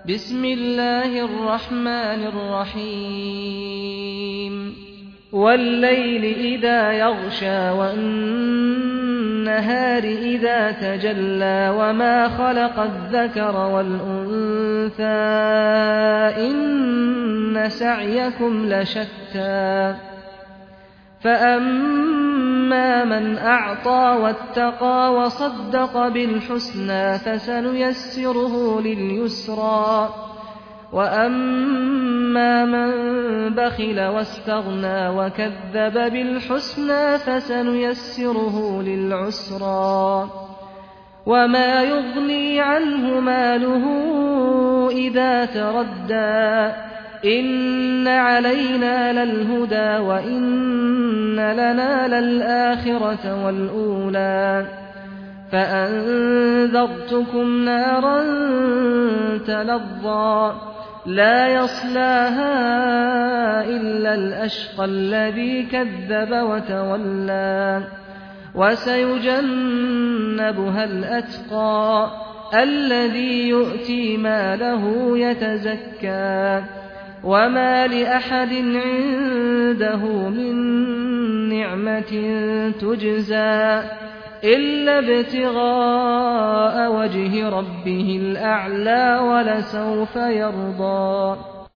بسم الله الرحمن الرحيم والليل إذا يغشى والنهار إذا تجلى وما خلق الذكر والأنثى إن سعيكم لشتى فأما من أعطى واتقى وصدق بالحسنى فسنيسره لليسرى وأما من بخل واستغنى وكذب بالحسنى فسنيسره للعسرى وما يغني عنه ماله إذا تردى إن علينا للهدى وإن لنا للآخرة والأولى فأنذرتكم نارا تلظى لا يصلاها إلا الأشقى الذي كذب وتولى وسيجنبها الأتقى الذي يؤتي ماله يتزكى وما لأحد عنده من نعمة تجزى إلا ابتغاء وجه ربه الأعلى ولسوف يرضى